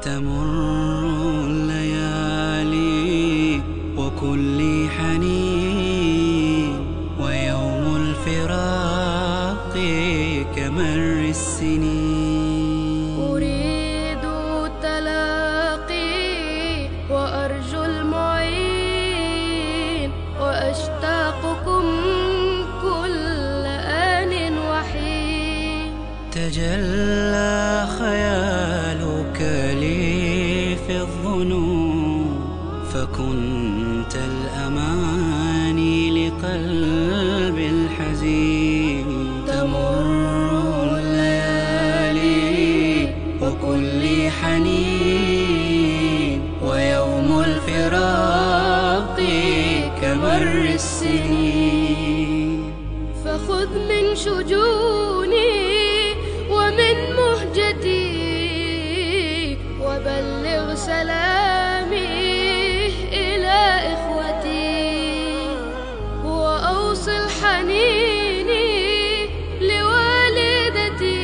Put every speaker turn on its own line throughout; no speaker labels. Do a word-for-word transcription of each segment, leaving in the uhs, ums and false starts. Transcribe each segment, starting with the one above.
تمر الليالي وكل حنين، ويوم الفراق كمر السنين.
أريد التلاقي وأرجو المعين، وأشتاقكم كل آن وحين.
تجلى خيالك لي في الظنون، فكنت الأماني لقلب الحزين. تمر الليالي وكل حنين، ويوم الفراق كمر السنين.
فخذ من شجوني ومن مهجتي، وبلغ سلامي إلى إخوتي، وأوصل حنيني لوالدتي،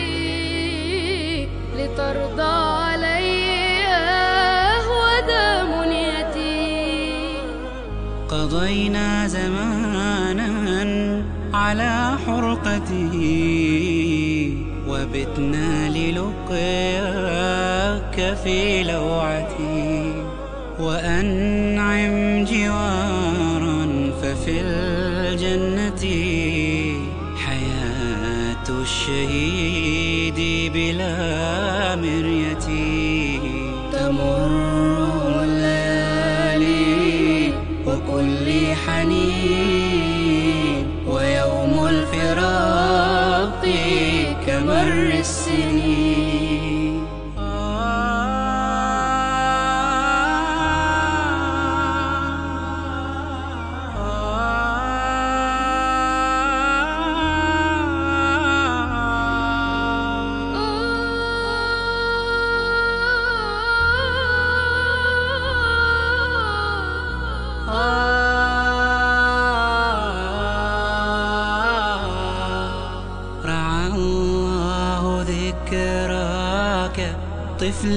لترضى علي ودا منيتي.
قضينا زمانا على حرقتي، وبتنا للقياك في لوعتي. وأنعم جوارا ففي الجنة حياة الشهيد بلا مرية. تمر الليالي وكل حنين، ويوم الفراق كمر السنين. ذكراك طفل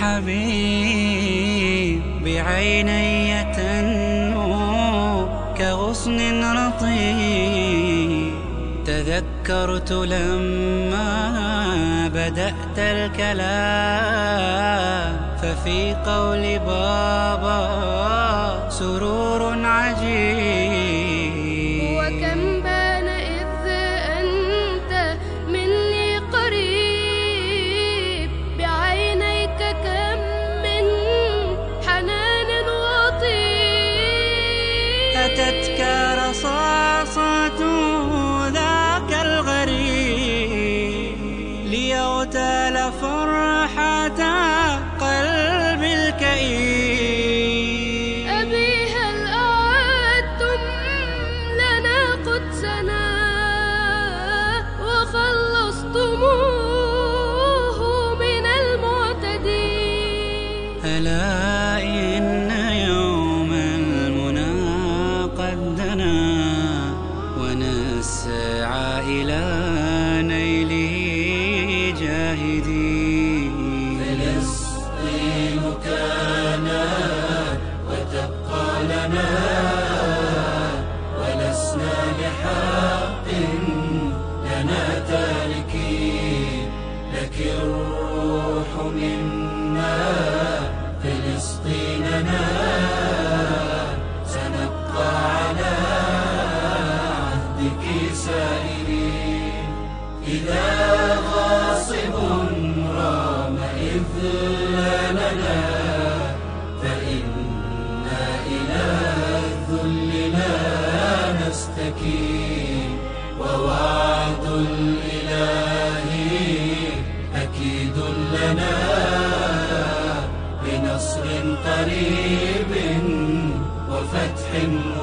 الحبيب بعيني تنمو كغصن رطيب. تذكرت لما بدأت الكلام، ففي قول بابا سرور عجيب.
وكم بان إذ أنت مني قريب، بعينيك كم من حنان وطيب.
أتتك رصاصة ذاك الغريب، ليغتال فرحة قلب الكئيب.
أبي هل أعدتم لنا قدسنا، وخلصتموه من المعتدين.
ألا إن يوم المنى قد دنا، ونسعى إلى نيله جاهدين.
فلسطين كانت وتبقى لنا، ولسنا لحق لنا تاركين. لك الروح منا فلسطيننا، سنبقى على عهدك سائرين. إذا غاصب رام إذلالنا، فإنا إلى الذل لا نستكين. ووعد الإله أكيد لنا، بنصر قريب وفتح